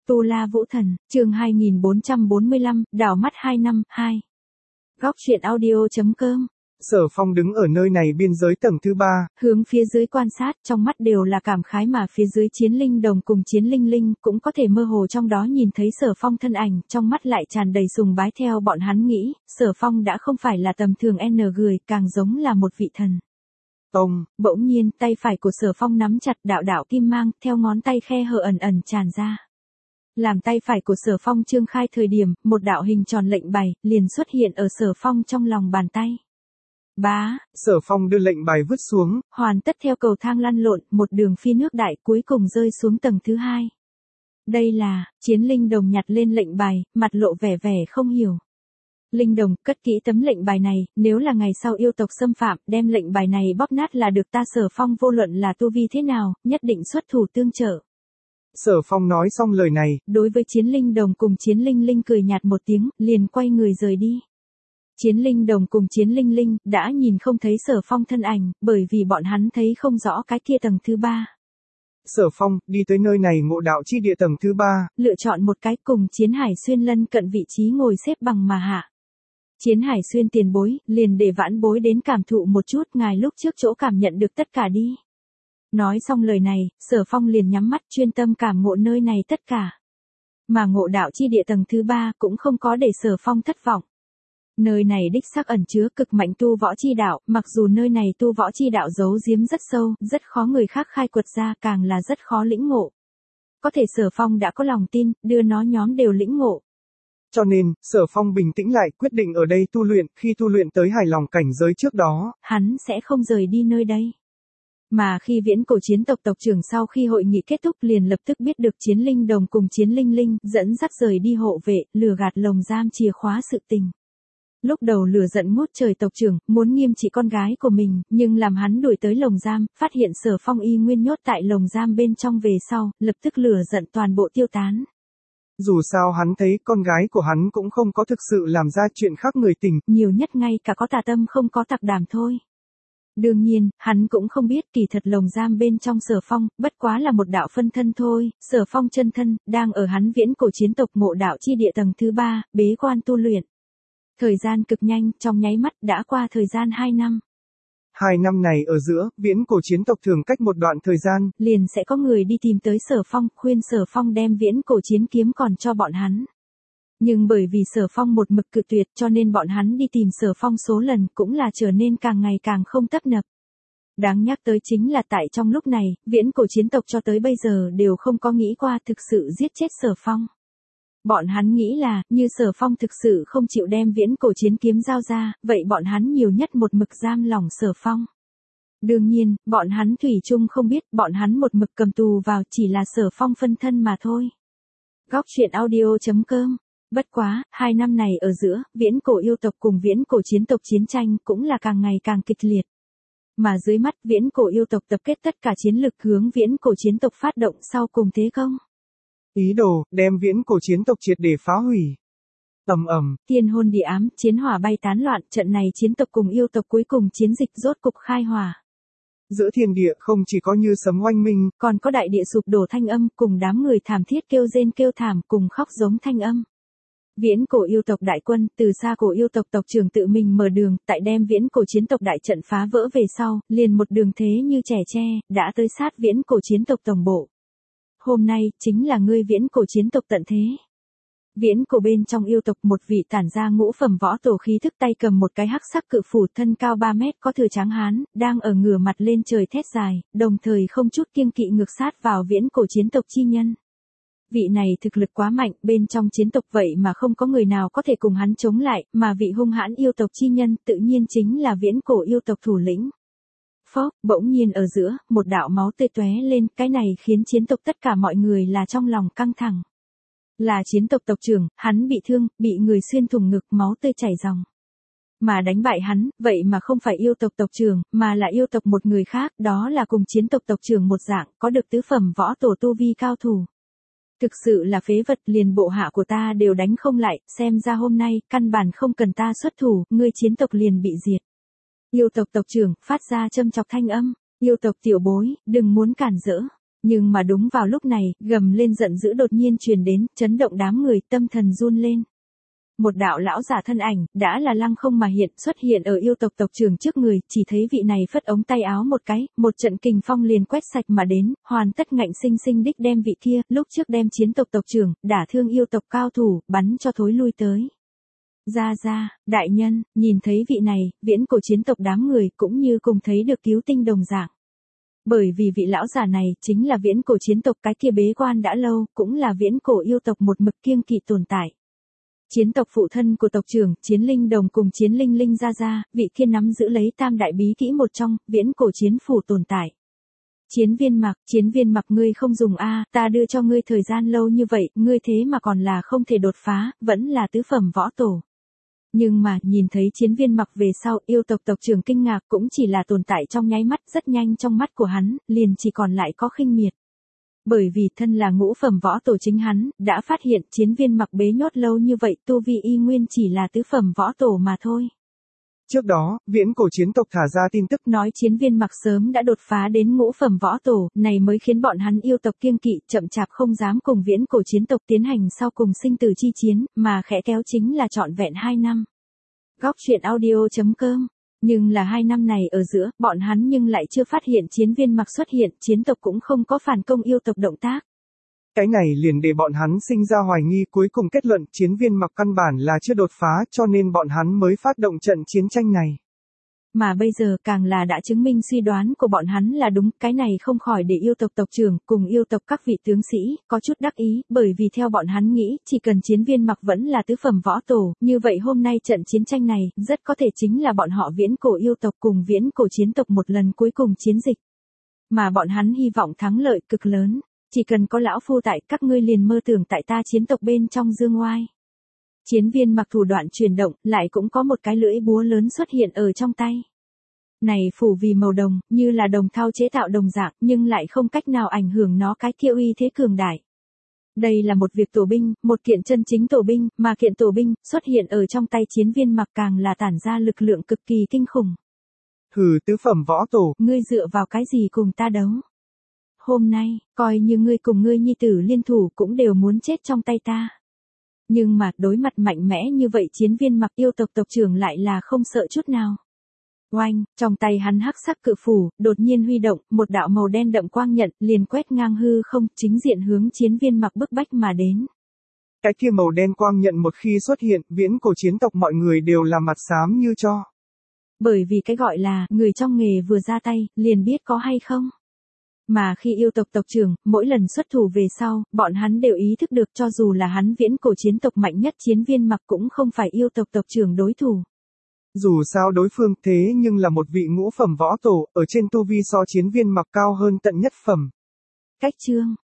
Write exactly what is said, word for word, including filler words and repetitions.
Tu La Vũ Thần, chương hai nghìn bốn trăm bốn mươi lăm, đảo mắt hai năm, hai. Góc truyện audio.com. Sở Phong đứng ở nơi này biên giới tầng thứ ba, hướng phía dưới quan sát, trong mắt đều là cảm khái mà phía dưới Chiến Linh Đồng cùng Chiến Linh Linh cũng có thể mơ hồ trong đó nhìn thấy Sở Phong thân ảnh, trong mắt lại tràn đầy sùng bái theo bọn hắn nghĩ, Sở Phong đã không phải là tầm thường N người, càng giống là một vị thần. Ông, bỗng nhiên, tay phải của Sở Phong nắm chặt đạo đạo kim mang, theo ngón tay khe hở ẩn ẩn tràn ra. Làm tay phải của Sở Phong trương khai thời điểm, một đạo hình tròn lệnh bài liền xuất hiện ở Sở Phong trong lòng bàn tay. Bá, Sở Phong đưa lệnh bài vứt xuống, hoàn tất theo cầu thang lăn lộn, một đường phi nước đại cuối cùng rơi xuống tầng thứ hai. Đây là, Chiến Linh Đồng nhặt lên lệnh bài, mặt lộ vẻ vẻ không hiểu. Linh Đồng, cất kỹ tấm lệnh bài này, nếu là ngày sau yêu tộc xâm phạm, đem lệnh bài này bóp nát là được, ta Sở Phong vô luận là tu vi thế nào, nhất định xuất thủ tương trợ. Sở Phong nói xong lời này, đối với Chiến Linh Đồng cùng Chiến Linh Linh cười nhạt một tiếng, liền quay người rời đi. Chiến Linh Đồng cùng Chiến Linh Linh đã nhìn không thấy Sở Phong thân ảnh, bởi vì bọn hắn thấy không rõ cái kia tầng thứ ba. Sở Phong đi tới nơi này ngộ đạo chi địa tầng thứ ba, lựa chọn một cái cùng Chiến Hải Xuyên lân cận vị trí ngồi xếp bằng mà hạ. Chiến Hải Xuyên tiền bối, liền để vãn bối đến cảm thụ một chút, ngài lúc trước chỗ cảm nhận được tất cả đi. Nói xong lời này, Sở Phong liền nhắm mắt chuyên tâm cảm ngộ nơi này tất cả. Mà ngộ đạo chi địa tầng thứ ba cũng không có để Sở Phong thất vọng. Nơi này đích xác ẩn chứa cực mạnh tu võ chi đạo, mặc dù nơi này tu võ chi đạo giấu giếm rất sâu, rất khó người khác khai quật ra, càng là rất khó lĩnh ngộ. Có thể Sở Phong đã có lòng tin, đưa nó nhóm đều lĩnh ngộ. Cho nên, Sở Phong bình tĩnh lại, quyết định ở đây tu luyện, khi tu luyện tới hài lòng cảnh giới trước đó, hắn sẽ không rời đi nơi đây. Mà khi viễn cổ chiến tộc tộc trưởng sau khi hội nghị kết thúc liền lập tức biết được Chiến Linh Đồng cùng Chiến Linh Linh dẫn dắt rời đi hộ vệ, lừa gạt lồng giam chìa khóa sự tình. Lúc đầu lửa giận ngút trời tộc trưởng, muốn nghiêm trị con gái của mình, nhưng làm hắn đuổi tới lồng giam, phát hiện Sở Phong y nguyên nhốt tại lồng giam bên trong về sau, lập tức lửa giận toàn bộ tiêu tán. Dù sao hắn thấy con gái của hắn cũng không có thực sự làm ra chuyện khác người tình, nhiều nhất ngay cả có tà tâm không có tặc đảm thôi. Đương nhiên, hắn cũng không biết kỳ thật lồng giam bên trong Sở Phong, bất quá là một đạo phân thân thôi, Sở Phong chân thân, đang ở hắn viễn cổ chiến tộc ngộ đạo chi địa tầng thứ ba, bế quan tu luyện. Thời gian cực nhanh, trong nháy mắt đã qua thời gian hai năm. Hai năm này ở giữa, viễn cổ chiến tộc thường cách một đoạn thời gian, liền sẽ có người đi tìm tới Sở Phong, khuyên Sở Phong đem viễn cổ chiến kiếm còn cho bọn hắn. Nhưng bởi vì Sở Phong một mực cự tuyệt cho nên bọn hắn đi tìm Sở Phong số lần cũng là trở nên càng ngày càng không tấp nập. Đáng nhắc tới chính là tại trong lúc này, viễn cổ chiến tộc cho tới bây giờ đều không có nghĩ qua thực sự giết chết Sở Phong. Bọn hắn nghĩ là, như Sở Phong thực sự không chịu đem viễn cổ chiến kiếm giao ra, vậy bọn hắn nhiều nhất một mực giam lỏng Sở Phong. Đương nhiên, bọn hắn thủy chung không biết, bọn hắn một mực cầm tù vào chỉ là Sở Phong phân thân mà thôi. Góc truyện audio.com. Bất quá, hai năm này ở giữa, viễn cổ yêu tộc cùng viễn cổ chiến tộc chiến tranh cũng là càng ngày càng kịch liệt. Mà dưới mắt viễn cổ yêu tộc tập kết tất cả chiến lực hướng viễn cổ chiến tộc phát động sau cùng thế công. Ý đồ, đem viễn cổ chiến tộc triệt để phá hủy. Ầm ầm, thiên hôn địa ám, chiến hỏa bay tán loạn, trận này chiến tộc cùng yêu tộc cuối cùng chiến dịch rốt cục khai hỏa. Giữa thiên địa không chỉ có như sấm oanh minh, còn có đại địa sụp đổ thanh âm, cùng đám người thảm thiết kêu rên kêu thảm, cùng khóc giống thanh âm. Viễn cổ yêu tộc đại quân, từ xa cổ yêu tộc tộc trưởng tự mình mở đường, tại đem viễn cổ chiến tộc đại trận phá vỡ về sau, liền một đường thế như trẻ tre, đã tới sát viễn cổ chiến tộc tổng bộ. Hôm nay, chính là ngươi viễn cổ chiến tộc tận thế. Viễn cổ bên trong yêu tộc một vị tản ra ngũ phẩm võ tổ khí thức tay cầm một cái hắc sắc cự phủ thân cao ba mét có thừa tráng hán, đang ở ngửa mặt lên trời thét dài, đồng thời không chút kiêng kỵ ngược sát vào viễn cổ chiến tộc chi nhân. Vị này thực lực quá mạnh, bên trong chiến tộc vậy mà không có người nào có thể cùng hắn chống lại, mà vị hung hãn yêu tộc chi nhân tự nhiên chính là viễn cổ yêu tộc thủ lĩnh. Phốc, bỗng nhiên ở giữa, một đạo máu tươi tóe lên, cái này khiến chiến tộc tất cả mọi người là trong lòng căng thẳng. Là chiến tộc tộc trưởng, hắn bị thương, bị người xuyên thủng ngực, máu tươi chảy ròng. Mà đánh bại hắn, vậy mà không phải yêu tộc tộc trưởng, mà là yêu tộc một người khác, đó là cùng chiến tộc tộc trưởng một dạng, có được tứ phẩm võ tổ tu vi cao thủ. Thực sự là phế vật, liền bộ hạ của ta đều đánh không lại, xem ra hôm nay, căn bản không cần ta xuất thủ, ngươi chiến tộc liền bị diệt. Yêu tộc tộc trưởng, phát ra châm chọc thanh âm, yêu tộc tiểu bối, đừng muốn cản rỡ. Nhưng mà đúng vào lúc này, gầm lên giận dữ đột nhiên truyền đến, chấn động đám người, tâm thần run lên. Một đạo lão giả thân ảnh, đã là lăng không mà hiện, xuất hiện ở yêu tộc tộc trưởng trước người, chỉ thấy vị này phất ống tay áo một cái, một trận kình phong liền quét sạch mà đến, hoàn tất ngạnh sinh sinh đích đem vị kia, lúc trước đem chiến tộc tộc trưởng, đả thương yêu tộc cao thủ, bắn cho thối lui tới. Ra ra, đại nhân, nhìn thấy vị này, viễn cổ chiến tộc đám người cũng như cùng thấy được cứu tinh đồng dạng. Bởi vì vị lão giả này chính là viễn cổ chiến tộc cái kia bế quan đã lâu, cũng là viễn cổ yêu tộc một mực kiêng kỵ tồn tại. Chiến tộc phụ thân của tộc trưởng, chiến linh đồng cùng chiến linh linh ra ra, vị kia nắm giữ lấy tam đại bí kỹ một trong, viễn cổ chiến phủ tồn tại. Chiến viên mặc, chiến viên mặc ngươi không dùng a, ta đưa cho ngươi thời gian lâu như vậy, ngươi thế mà còn là không thể đột phá, vẫn là tứ phẩm võ tổ. Nhưng mà, nhìn thấy chiến viên mặc về sau, yêu tộc tộc trưởng kinh ngạc cũng chỉ là tồn tại trong nháy mắt, rất nhanh trong mắt của hắn, liền chỉ còn lại có khinh miệt. Bởi vì thân là ngũ phẩm võ tổ chính hắn, đã phát hiện chiến viên mặc bế nhốt lâu như vậy, tu vi y nguyên chỉ là tứ phẩm võ tổ mà thôi. Trước đó, viễn cổ chiến tộc thả ra tin tức nói chiến viên mặc sớm đã đột phá đến ngũ phẩm võ tổ, này mới khiến bọn hắn yêu tộc kiêng kỵ, chậm chạp không dám cùng viễn cổ chiến tộc tiến hành sau cùng sinh tử chi chiến, mà khẽ kéo chính là trọn vẹn hai năm. Góc truyện audio chấm com. Nhưng là hai năm này ở giữa, bọn hắn nhưng lại chưa phát hiện chiến viên mặc xuất hiện, chiến tộc cũng không có phản công yêu tộc động tác. Cái này liền để bọn hắn sinh ra hoài nghi, cuối cùng kết luận chiến viên mặc căn bản là chưa đột phá, cho nên bọn hắn mới phát động trận chiến tranh này. Mà bây giờ càng là đã chứng minh suy đoán của bọn hắn là đúng, cái này không khỏi để yêu tộc tộc trưởng cùng yêu tộc các vị tướng sĩ có chút đắc ý, bởi vì theo bọn hắn nghĩ, chỉ cần chiến viên mặc vẫn là tứ phẩm võ tổ, như vậy hôm nay trận chiến tranh này, rất có thể chính là bọn họ viễn cổ yêu tộc cùng viễn cổ chiến tộc một lần cuối cùng chiến dịch. Mà bọn hắn hy vọng thắng lợi cực lớn, chỉ cần có lão phu tại, các ngươi liền mơ tưởng tại ta chiến tộc bên trong dương oai. Chiến viên mặc thủ đoạn chuyển động, lại cũng có một cái lưỡi búa lớn xuất hiện ở trong tay. Này phủ vì màu đồng, như là đồng thau chế tạo đồng dạng, nhưng lại không cách nào ảnh hưởng nó cái kia uy thế cường đại. Đây là một việc tổ binh, một kiện chân chính tổ binh, mà kiện tổ binh, xuất hiện ở trong tay chiến viên mặc càng là tản ra lực lượng cực kỳ kinh khủng. Hừ, tứ phẩm võ tổ, ngươi dựa vào cái gì cùng ta đấu? Hôm nay, coi như ngươi cùng ngươi nhi tử liên thủ cũng đều muốn chết trong tay ta. Nhưng mà, đối mặt mạnh mẽ như vậy chiến viên mặc yêu tộc tộc trưởng lại là không sợ chút nào. Oanh, trong tay hắn hắc sắc cự phủ, đột nhiên huy động, một đạo màu đen đậm quang nhận, liền quét ngang hư không, chính diện hướng chiến viên mặc bức bách mà đến. Cái kia màu đen quang nhận một khi xuất hiện, viễn cổ chiến tộc mọi người đều là mặt xám như cho. Bởi vì cái gọi là, người trong nghề vừa ra tay, liền biết có hay không. Mà khi yêu tộc tộc trưởng, mỗi lần xuất thủ về sau, bọn hắn đều ý thức được cho dù là hắn viễn cổ chiến tộc mạnh nhất chiến viên mặc cũng không phải yêu tộc tộc trưởng đối thủ. Dù sao đối phương thế nhưng là một vị ngũ phẩm võ tổ, ở trên tu vi so chiến viên mặc cao hơn tận nhất phẩm. Cách chương